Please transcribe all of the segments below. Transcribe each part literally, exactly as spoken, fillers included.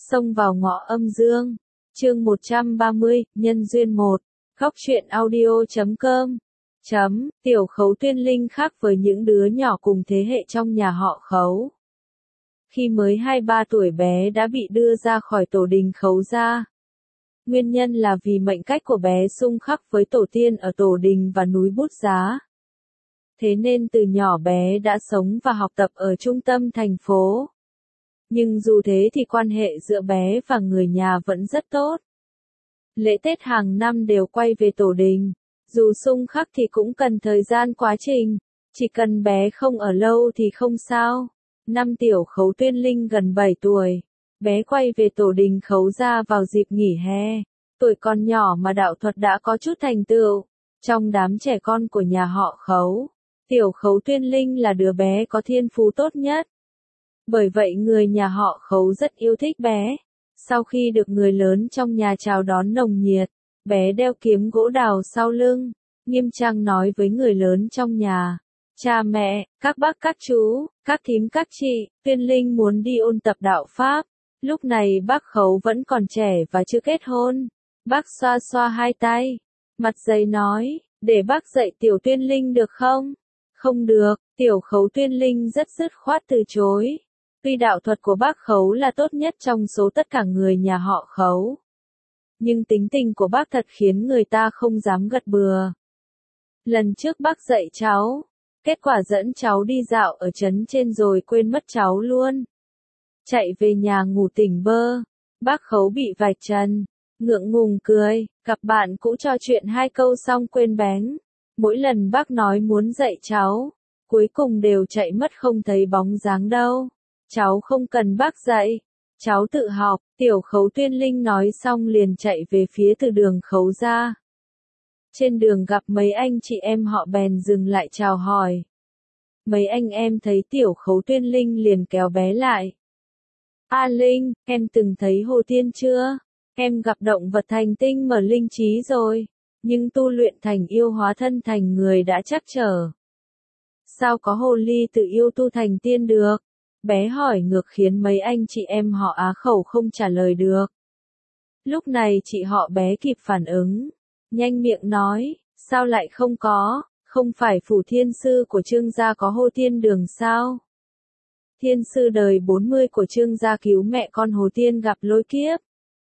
Xông vào ngõ âm dương. Chương một trăm ba mươi, nhân duyên một. Góc truyện audio chấm com. Chấm, tiểu Khấu Tuyên Linh khác với những đứa nhỏ cùng thế hệ trong nhà họ Khấu. Khi mới hai ba tuổi bé đã bị đưa ra khỏi tổ đình Khấu gia. Nguyên nhân là vì mệnh cách của bé xung khắc với tổ tiên ở tổ đình và núi Bút Giá. Thế nên từ nhỏ bé đã sống và học tập ở trung tâm thành phố. Nhưng dù thế thì quan hệ giữa bé và người nhà vẫn rất tốt. Lễ Tết hàng năm đều quay về tổ đình. Dù xung khắc thì cũng cần thời gian quá trình. Chỉ cần bé không ở lâu thì không sao. Năm tiểu Khấu Tuyên Linh gần bảy tuổi. Bé quay về tổ đình Khấu gia vào dịp nghỉ hè. Tuổi còn nhỏ mà đạo thuật đã có chút thành tựu. Trong đám trẻ con của nhà họ Khấu, tiểu Khấu Tuyên Linh là đứa bé có thiên phú tốt nhất. Bởi vậy người nhà họ Khấu rất yêu thích bé. Sau khi được người lớn trong nhà chào đón nồng nhiệt, bé đeo kiếm gỗ đào sau lưng, nghiêm trang nói với người lớn trong nhà. Cha mẹ, các bác các chú, các thím các chị, Tuyên Linh muốn đi ôn tập đạo Pháp. Lúc này bác Khấu vẫn còn trẻ và chưa kết hôn. Bác xoa xoa hai tay, mặt dày nói, để bác dạy tiểu Tuyên Linh được không? Không được, tiểu Khấu Tuyên Linh rất dứt khoát từ chối. Tuy đạo thuật của bác Khấu là tốt nhất trong số tất cả người nhà họ Khấu. Nhưng tính tình của bác thật khiến người ta không dám gật bừa. Lần trước bác dạy cháu, kết quả dẫn cháu đi dạo ở trấn trên rồi quên mất cháu luôn. Chạy về nhà ngủ tỉnh bơ, bác Khấu bị vạch trần, ngượng ngùng cười, gặp bạn cũ trò chuyện hai câu xong quên bén. Mỗi lần bác nói muốn dạy cháu, cuối cùng đều chạy mất không thấy bóng dáng đâu. Cháu không cần bác dạy, cháu tự học. Tiểu Khấu Tuyên Linh nói xong liền chạy về phía từ đường Khấu gia. Trên đường gặp mấy anh chị em họ bèn dừng lại chào hỏi. Mấy anh em thấy tiểu Khấu Tuyên Linh liền kéo bé lại. A Linh, em từng thấy Hồ Tiên chưa? Em gặp động vật thành tinh mở linh trí rồi, nhưng tu luyện thành yêu hóa thân thành người đã chắc trở. Sao có hồ ly tự yêu tu thành tiên được? Bé hỏi ngược khiến mấy anh chị em họ á khẩu không trả lời được. Lúc này chị họ bé kịp phản ứng, nhanh miệng nói, sao lại không có, không phải phủ thiên sư của Trương gia có Hồ Tiên đường sao? Thiên sư đời bốn mươi của Trương gia cứu mẹ con Hồ Tiên gặp lôi kiếp.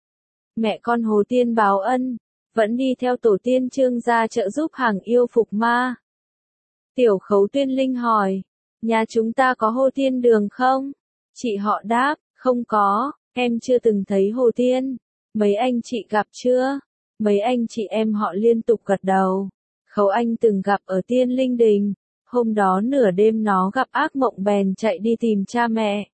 Mẹ con Hồ Tiên báo ân, vẫn đi theo tổ tiên Trương gia trợ giúp hàng yêu phục ma. Tiểu Khấu Tuyên Linh hỏi, nhà chúng ta có Hồ Tiên đường không? Chị họ đáp, không có, em chưa từng thấy Hồ Tiên. Mấy anh chị gặp chưa? Mấy anh chị em họ liên tục gật đầu. Khấu Anh từng gặp ở Tiên Linh Đình. Hôm đó nửa đêm nó gặp ác mộng bèn chạy đi tìm cha mẹ.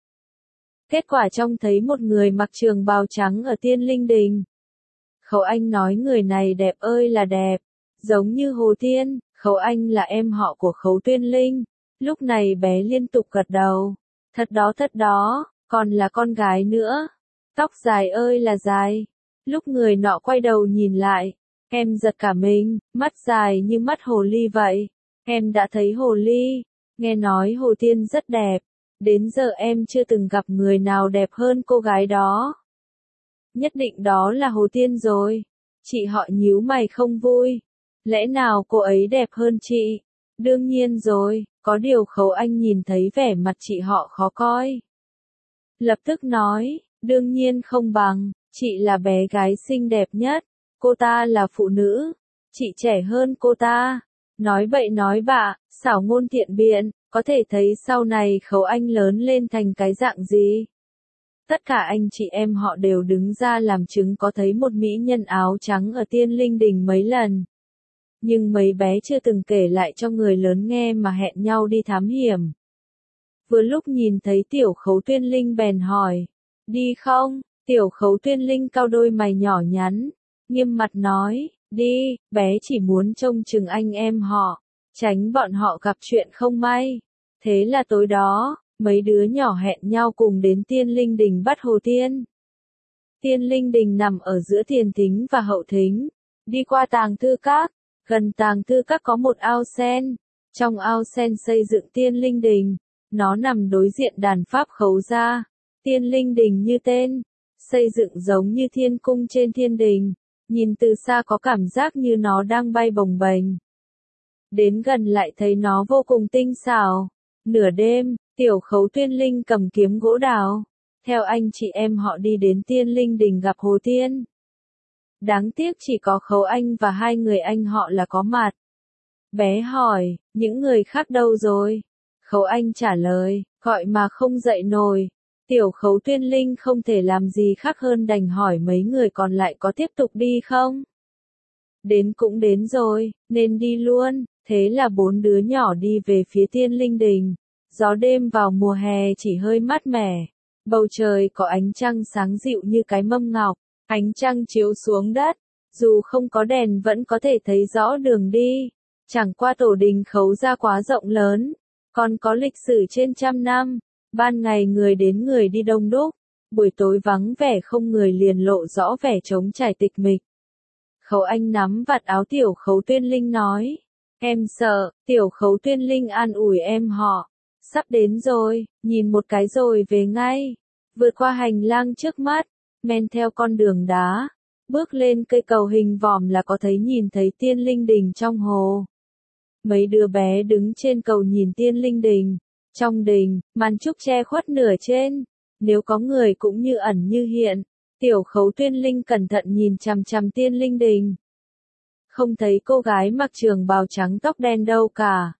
Kết quả trông thấy một người mặc trường bào trắng ở Tiên Linh Đình. Khấu Anh nói người này đẹp ơi là đẹp, giống như Hồ Tiên. Khấu Anh là em họ của Khấu Tuyên Linh. Lúc này bé liên tục gật đầu. Thật đó thật đó, còn là con gái nữa. Tóc dài ơi là dài. Lúc người nọ quay đầu nhìn lại, em giật cả mình, mắt dài như mắt hồ ly vậy. Em đã thấy hồ ly, nghe nói Hồ Tiên rất đẹp. Đến giờ em chưa từng gặp người nào đẹp hơn cô gái đó. Nhất định đó là Hồ Tiên rồi. Chị họ nhíu mày không vui. Lẽ nào cô ấy đẹp hơn chị? Đương nhiên rồi, có điều Khấu Anh nhìn thấy vẻ mặt chị họ khó coi. Lập tức nói, đương nhiên không bằng, chị là bé gái xinh đẹp nhất, cô ta là phụ nữ, chị trẻ hơn cô ta. Nói bậy nói bạ, xảo ngôn thiện biện, có thể thấy sau này Khấu Anh lớn lên thành cái dạng gì. Tất cả anh chị em họ đều đứng ra làm chứng có thấy một mỹ nhân áo trắng ở Tiên Linh Đình mấy lần. Nhưng mấy bé chưa từng kể lại cho người lớn nghe mà hẹn nhau đi thám hiểm. Vừa lúc nhìn thấy tiểu Khấu Tuyên Linh bèn hỏi, đi không? Tiểu Khấu Tuyên Linh cau đôi mày nhỏ nhắn, nghiêm mặt nói, đi, bé chỉ muốn trông chừng anh em họ, tránh bọn họ gặp chuyện không may. Thế là tối đó, mấy đứa nhỏ hẹn nhau cùng đến Tiên Linh Đình bắt Hồ Tiên. Tiên Linh Đình nằm ở giữa tiền thính và hậu thính, đi qua tàng thư các. Gần tàng thư các có một ao sen. Trong ao sen xây dựng Tiên Linh Đình. Nó nằm đối diện đàn Pháp Khấu gia. Tiên Linh Đình như tên. xây dựng giống như thiên cung trên thiên đình, nhìn từ xa có cảm giác như nó đang bay bồng bềnh. Đến gần lại thấy nó vô cùng tinh xảo. Nửa đêm, Tiểu Khấu Tuyên Linh cầm kiếm gỗ đào, theo anh chị em họ đi đến Tiên Linh Đình gặp Hồ Tiên. Đáng tiếc chỉ có Khấu Anh và hai người anh họ là có mặt. Bé hỏi, những người khác đâu rồi? Khấu Anh trả lời, gọi mà không dậy nổi. Tiểu Khấu Tuyên Linh không thể làm gì khác hơn đành hỏi mấy người còn lại có tiếp tục đi không? Đến cũng đến rồi, nên đi luôn. Thế là bốn đứa nhỏ đi về phía Tiên Linh Đình. Gió đêm vào mùa hè chỉ hơi mát mẻ. Bầu trời có ánh trăng sáng dịu như cái mâm ngọc. Ánh trăng chiếu xuống đất. Dù không có đèn vẫn có thể thấy rõ đường đi. Chẳng qua tổ đình Khấu gia quá rộng lớn. Còn có lịch sử trên trăm năm. Ban ngày người đến người đi đông đúc. Buổi tối vắng vẻ không người liền lộ rõ vẻ trống trải tịch mịch. Khấu Anh nắm vạt áo Tiểu Khấu Tuyên Linh nói. Em sợ. Tiểu Khấu Tuyên Linh an ủi em họ. Sắp đến rồi, nhìn một cái rồi về ngay. Vượt qua hành lang trước mắt, men theo con đường đá, bước lên cây cầu hình vòm là có thấy nhìn thấy Tiên Linh Đình trong hồ. Mấy đứa bé đứng trên cầu nhìn Tiên Linh Đình. Trong đình, màn trúc che khuất nửa trên. Nếu có người cũng như ẩn như hiện. Tiểu Khấu Tuyên Linh cẩn thận nhìn chằm chằm Tiên Linh Đình. Không thấy cô gái mặc trường bào trắng tóc đen đâu cả.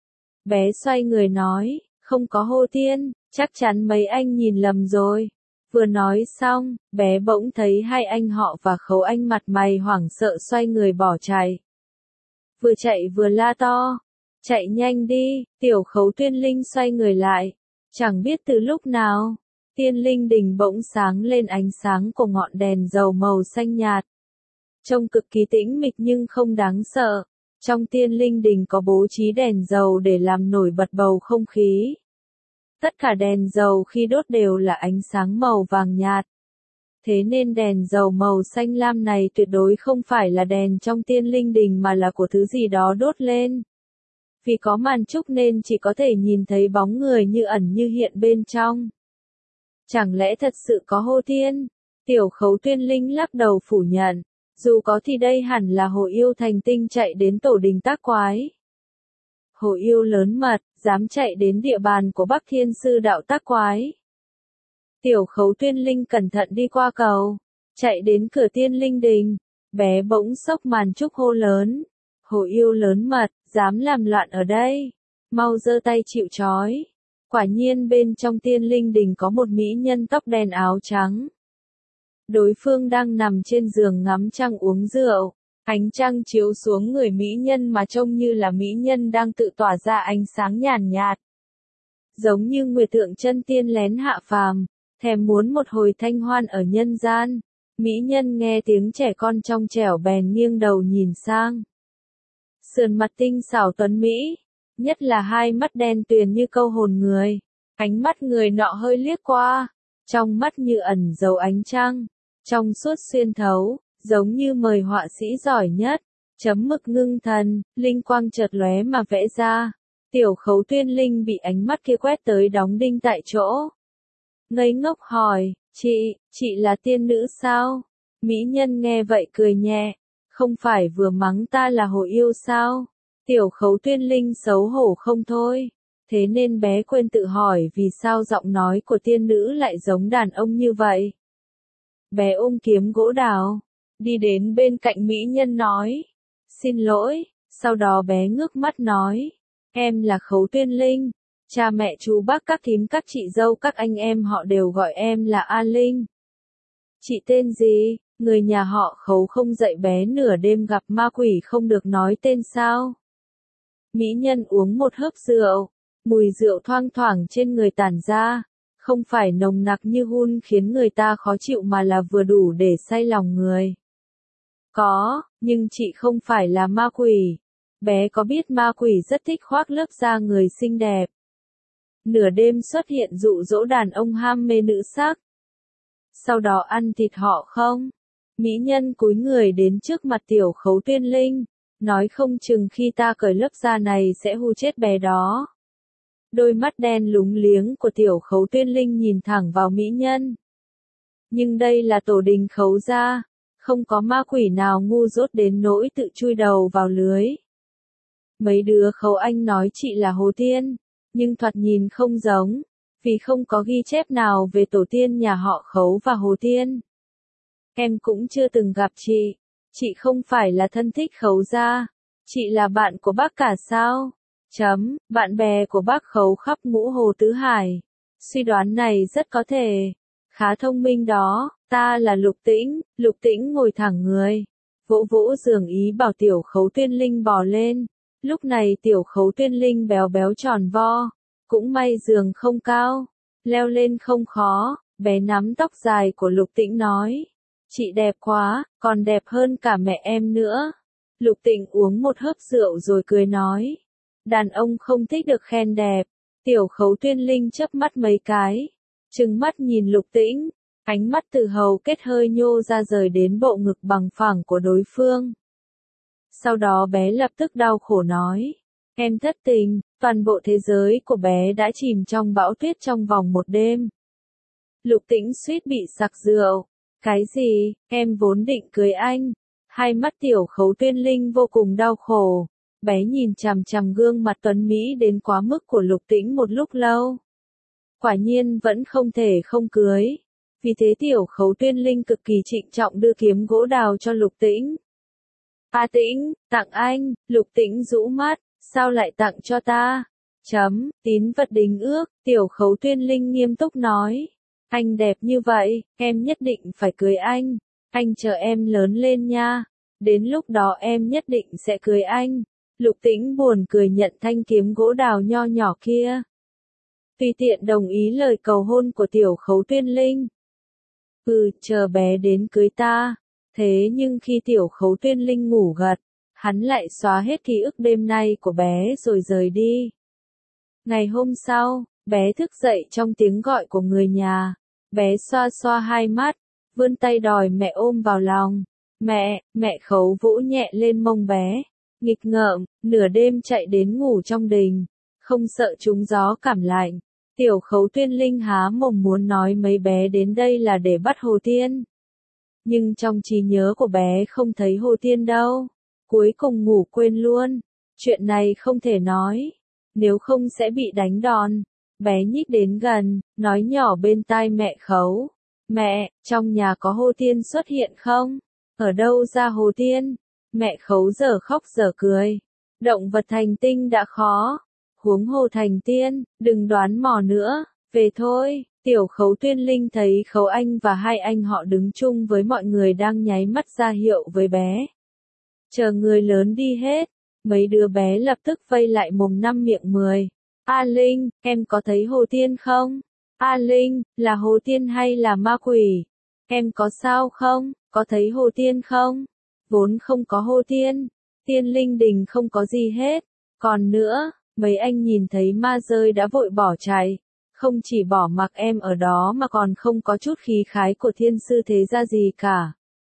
Bé xoay người nói, không có Hồ Tiên, chắc chắn mấy anh nhìn lầm rồi. Vừa nói xong, bé bỗng thấy hai anh họ và Khấu Anh mặt mày hoảng sợ xoay người bỏ chạy. Vừa chạy vừa la to, chạy nhanh đi. Tiểu Khấu Tuyên Linh xoay người lại. Chẳng biết từ lúc nào, Tiên Linh Đình bỗng sáng lên ánh sáng của ngọn đèn dầu màu xanh nhạt. Trông cực kỳ tĩnh mịch nhưng không đáng sợ. Trong Tiên Linh Đình có bố trí đèn dầu để làm nổi bật bầu không khí. Tất cả đèn dầu khi đốt đều là ánh sáng màu vàng nhạt. Thế nên đèn dầu màu xanh lam này tuyệt đối không phải là đèn trong Tiên Linh Đình mà là của thứ gì đó đốt lên. Vì có màn trúc nên chỉ có thể nhìn thấy bóng người như ẩn như hiện bên trong. Chẳng lẽ thật sự có Hồ Tiên? Tiểu Khấu Tuyên Linh lắc đầu phủ nhận. Dù có thì đây hẳn là Hồ Yêu thành tinh chạy đến tổ đình tác quái. Hồ Yêu lớn mật, dám chạy đến địa bàn của Bắc Thiên Sư đạo tác quái. Tiểu Khấu Tuyên Linh cẩn thận đi qua cầu, chạy đến cửa Tiên Linh Đình. Bé bỗng xốc màn trúc hô lớn. Hồ Yêu lớn mật, dám làm loạn ở đây. Mau giơ tay chịu trói. Quả nhiên bên trong Tiên Linh Đình có một mỹ nhân tóc đen áo trắng. Đối phương đang nằm trên giường ngắm trăng uống rượu. Ánh trăng chiếu xuống người mỹ nhân mà trông như là mỹ nhân đang tự tỏa ra ánh sáng nhàn nhạt. Giống như nguyệt thượng chân tiên lén hạ phàm, thèm muốn một hồi thanh hoan ở nhân gian. Mỹ nhân nghe tiếng trẻ con trong trẻo bèn nghiêng đầu nhìn sang. Sườn mặt tinh xảo tuấn mỹ, nhất là hai mắt đen tuyền như câu hồn người. Ánh mắt người nọ hơi liếc qua, trong mắt như ẩn dấu ánh trăng, trong suốt xuyên thấu, giống như mời họa sĩ giỏi nhất, chấm mực ngưng thần, linh quang chợt lóe mà vẽ ra. Tiểu Khấu Tuyên Linh bị ánh mắt kia quét tới đóng đinh tại chỗ. Ngây ngốc hỏi, chị, chị là tiên nữ sao? Mỹ nhân nghe vậy cười nhẹ, không phải vừa mắng ta là Hồ Yêu sao? Tiểu Khấu Tuyên Linh xấu hổ không thôi. Thế nên bé quên tự hỏi vì sao giọng nói của tiên nữ lại giống đàn ông như vậy. Bé ôm kiếm gỗ đào, đi đến bên cạnh mỹ nhân nói, xin lỗi, sau đó bé ngước mắt nói, em là Khấu Tuyên Linh, cha mẹ chú bác các thím các chị dâu các anh em họ đều gọi em là A Linh. Chị tên gì? Người nhà họ Khấu không dạy bé nửa đêm gặp ma quỷ không được nói tên sao? Mỹ nhân uống một hớp rượu, mùi rượu thoang thoảng trên người tản ra, không phải nồng nặc như hun khiến người ta khó chịu mà là vừa đủ để say lòng người. Có, nhưng chị không phải là ma quỷ. Bé có biết ma quỷ rất thích khoác lớp da người xinh đẹp. Nửa đêm xuất hiện dụ dỗ đàn ông ham mê nữ sắc. Sau đó ăn thịt họ không? Mỹ nhân cúi người đến trước mặt Tiểu Khấu Tuyên Linh, nói không chừng khi ta cởi lớp da này sẽ hù chết bé đó. Đôi mắt đen lúng liếng của Tiểu Khấu Tuyên Linh nhìn thẳng vào mỹ nhân. Nhưng đây là tổ đình Khấu gia, không có ma quỷ nào ngu dốt đến nỗi tự chui đầu vào lưới. Mấy đứa Khấu Anh nói chị là Hồ Tiên, nhưng thoạt nhìn không giống, vì không có ghi chép nào về tổ tiên nhà họ Khấu và Hồ Tiên. Em cũng chưa từng gặp chị, chị không phải là thân thích Khấu gia, chị là bạn của bác cả sao? Chấm, bạn bè của bác Khấu khắp ngũ hồ tứ hải. Suy đoán này rất có thể. Khá thông minh đó, ta là Lục Tĩnh. Lục Tĩnh ngồi thẳng người, vỗ vỗ giường ý bảo tiểu Khấu Tuyên Linh bò lên. Lúc này tiểu Khấu Tuyên Linh béo béo tròn vo, cũng may giường không cao, leo lên không khó. Bé nắm tóc dài của Lục Tĩnh nói, chị đẹp quá, còn đẹp hơn cả mẹ em nữa. Lục Tĩnh uống một hớp rượu rồi cười nói, đàn ông không thích được khen đẹp. Tiểu Khấu Tuyên Linh chớp mắt mấy cái, trừng mắt nhìn Lục Tĩnh, ánh mắt từ hầu kết hơi nhô ra rời đến bộ ngực bằng phẳng của đối phương. Sau đó bé lập tức đau khổ nói, em thất tình. Toàn bộ thế giới của bé đã chìm trong bão tuyết trong vòng một đêm. Lục Tĩnh suýt bị sặc rượu. Cái gì, em vốn định cưới anh. Hai mắt tiểu Khấu Tuyên Linh vô cùng đau khổ. Bé nhìn chằm chằm gương mặt tuấn mỹ đến quá mức của Lục Tĩnh một lúc lâu. Quả nhiên vẫn không thể không cưới. Vì thế tiểu Khấu Tuyên Linh cực kỳ trịnh trọng đưa kiếm gỗ đào cho Lục Tĩnh. A Tĩnh, tặng anh. Lục Tĩnh rũ mắt, sao lại tặng cho ta? Chấm, tín vật đính ước. Tiểu Khấu Tuyên Linh nghiêm túc nói, anh đẹp như vậy, em nhất định phải cưới anh. Anh chờ em lớn lên nha. Đến lúc đó em nhất định sẽ cưới anh. Lục Tĩnh buồn cười nhận thanh kiếm gỗ đào nho nhỏ kia. Tùy tiện đồng ý lời cầu hôn của tiểu Khấu Tuyên Linh. Ừ, chờ bé đến cưới ta. Thế nhưng khi tiểu Khấu Tuyên Linh ngủ gật, hắn lại xóa hết ký ức đêm nay của bé rồi rời đi. Ngày hôm sau, bé thức dậy trong tiếng gọi của người nhà. Bé xoa xoa hai mắt, vươn tay đòi mẹ ôm vào lòng. Mẹ, mẹ Khấu vỗ nhẹ lên mông bé. Nghịch ngợm, nửa đêm chạy đến ngủ trong đình, không sợ trúng gió cảm lạnh. Tiểu Khấu Tuyên Linh há mồm muốn nói mấy bé đến đây là để bắt Hồ Tiên. Nhưng trong trí nhớ của bé không thấy Hồ Tiên đâu. Cuối cùng ngủ quên luôn. Chuyện này không thể nói, nếu không sẽ bị đánh đòn. Bé nhích đến gần, nói nhỏ bên tai mẹ Khấu. Mẹ, trong nhà có Hồ Tiên xuất hiện không? Ở đâu ra Hồ Tiên? Mẹ Khấu giờ khóc giờ cười. Động vật thành tinh đã khó, huống hồ thành tiên, đừng đoán mò nữa, về thôi. Tiểu Khấu Tuyên Linh thấy Khấu Anh và hai anh họ đứng chung với mọi người đang nháy mắt ra hiệu với bé. Chờ người lớn đi hết, mấy đứa bé lập tức vây lại mồm năm miệng mười. A Linh, em có thấy Hồ Tiên không? A Linh, là Hồ Tiên hay là ma quỷ? Em có sao không? Có thấy Hồ Tiên không? Vốn không có Hồ Tiên. Tiên Linh Đình không có gì hết. Còn nữa, mấy anh nhìn thấy ma rơi đã vội bỏ chạy. Không chỉ bỏ mặc em ở đó mà còn không có chút khí khái của thiên sư thế gia gì cả.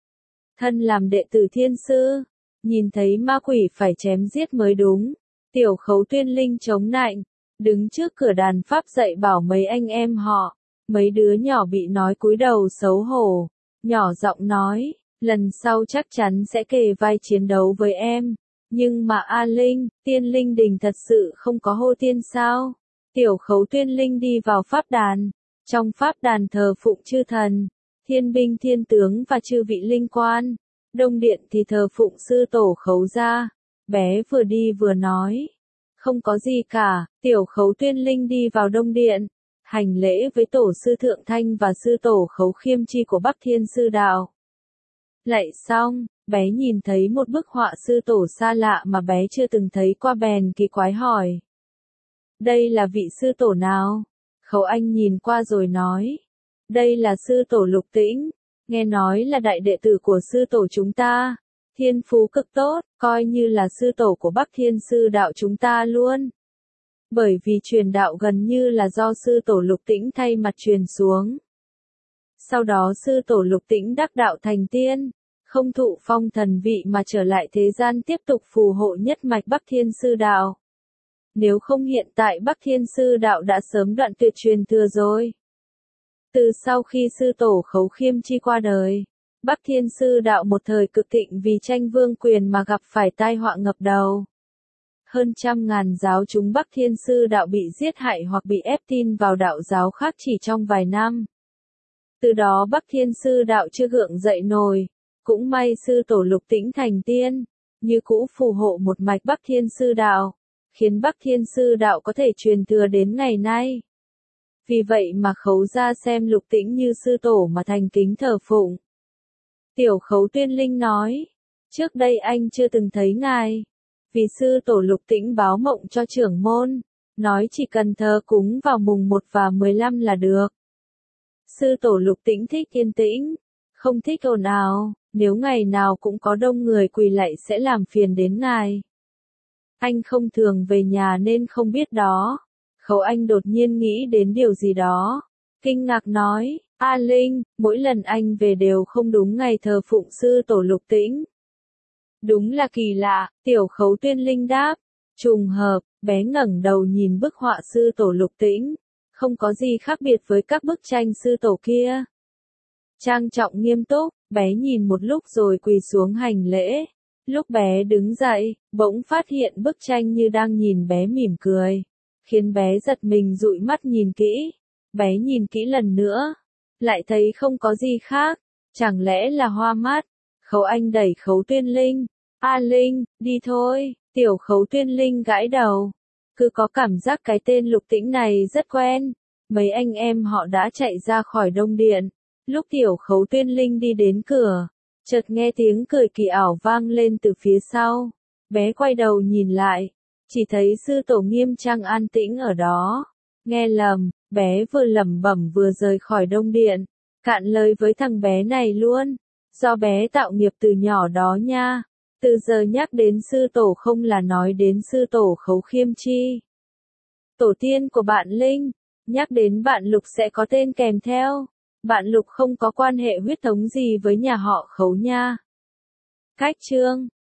Thân làm đệ tử thiên sư, nhìn thấy ma quỷ phải chém giết mới đúng. Tiểu Khấu Tuyên Linh chống nạnh, đứng trước cửa đàn pháp dạy bảo mấy anh em họ. Mấy đứa nhỏ bị nói cúi đầu xấu hổ, nhỏ giọng nói, lần sau chắc chắn sẽ kề vai chiến đấu với em. Nhưng mà A Linh, Tiên Linh Đình thật sự không có Hồ Tiên sao? Tiểu Khấu Tuyên Linh đi vào pháp đàn. Trong pháp đàn thờ phụng chư thần, thiên binh thiên tướng và chư vị linh quan. Đông điện thì thờ phụng sư tổ Khấu gia. Bé vừa đi vừa nói, không có gì cả. Tiểu Khấu Tuyên Linh đi vào đông điện, hành lễ với tổ sư Thượng Thanh và sư tổ Khấu Khiêm Chi của Bắc Thiên Sư Đạo. Lạy xong, bé nhìn thấy một bức họa sư tổ xa lạ mà bé chưa từng thấy qua bèn kỳ quái hỏi. Đây là vị sư tổ nào? Khấu Anh nhìn qua rồi nói. Đây là sư tổ Lục Tĩnh, nghe nói là đại đệ tử của sư tổ chúng ta. Thiên phú cực tốt, coi như là sư tổ của Bắc Thiên Sư Đạo chúng ta luôn. Bởi vì truyền đạo gần như là do sư tổ Lục Tĩnh thay mặt truyền xuống. Sau đó sư tổ Lục Tĩnh đắc đạo thành tiên, không thụ phong thần vị mà trở lại thế gian tiếp tục phù hộ nhất mạch Bắc Thiên Sư Đạo. Nếu không hiện tại Bắc Thiên Sư Đạo đã sớm đoạn tuyệt truyền thừa rồi. Từ sau khi sư tổ Khấu Khiêm Chi qua đời, Bắc Thiên Sư Đạo một thời cực thịnh vì tranh vương quyền mà gặp phải tai họa ngập đầu. Hơn trăm ngàn giáo chúng Bắc Thiên Sư Đạo bị giết hại hoặc bị ép tin vào đạo giáo khác chỉ trong vài năm. Từ đó Bắc Thiên Sư Đạo chưa gượng dậy nổi, cũng may sư tổ Lục Tĩnh thành tiên, như cũ phù hộ một mạch Bắc Thiên Sư Đạo, khiến Bắc Thiên Sư Đạo có thể truyền thừa đến ngày nay. Vì vậy mà Khấu gia xem Lục Tĩnh như sư tổ mà thành kính thờ phụng. Tiểu Khấu Tuyên Linh nói, trước đây anh chưa từng thấy ngài, vì sư tổ Lục Tĩnh báo mộng cho trưởng môn, nói chỉ cần thờ cúng vào mùng một và mười lăm là được. Sư tổ Lục Tĩnh thích yên tĩnh, không thích ồn ào, nếu ngày nào cũng có đông người quỳ lạy sẽ làm phiền đến ngài. Anh không thường về nhà nên không biết đó. Khấu Anh đột nhiên nghĩ đến điều gì đó, kinh ngạc nói, A Linh, mỗi lần anh về đều không đúng ngày thờ phụng sư tổ Lục Tĩnh. Đúng là kỳ lạ, Tiểu Khấu Tuyên Linh đáp, trùng hợp, bé ngẩng đầu nhìn bức họa sư tổ Lục Tĩnh, không có gì khác biệt với các bức tranh sư tổ kia. Trang trọng nghiêm túc, bé nhìn một lúc rồi quỳ xuống hành lễ. Lúc bé đứng dậy, bỗng phát hiện bức tranh như đang nhìn bé mỉm cười, khiến bé giật mình dụi mắt nhìn kỹ. Bé nhìn kỹ lần nữa, lại thấy không có gì khác, chẳng lẽ là hoa mắt. Khấu Anh đẩy Khấu Tuyên Linh, A Linh, đi thôi. Tiểu Khấu Tuyên Linh gãi đầu, cứ có cảm giác cái tên Lục Tĩnh này rất quen. Mấy anh em họ đã chạy ra khỏi Đông Điện. Lúc Tiểu Khấu Tuyên Linh đi đến cửa, chợt nghe tiếng cười kỳ ảo vang lên từ phía sau. Bé quay đầu nhìn lại, chỉ thấy sư tổ Nghiêm Trang an tĩnh ở đó. Nghe lầm, bé vừa lẩm bẩm vừa rời khỏi Đông Điện, cạn lời với thằng bé này luôn. Do bé tạo nghiệp từ nhỏ đó nha. Từ giờ nhắc đến sư tổ không là nói đến sư tổ Khấu Khiêm Chi, tổ tiên của bạn Linh. Nhắc đến bạn Lục sẽ có tên kèm theo. Bạn Lục không có quan hệ huyết thống gì với nhà họ Khấu nha. Cách chương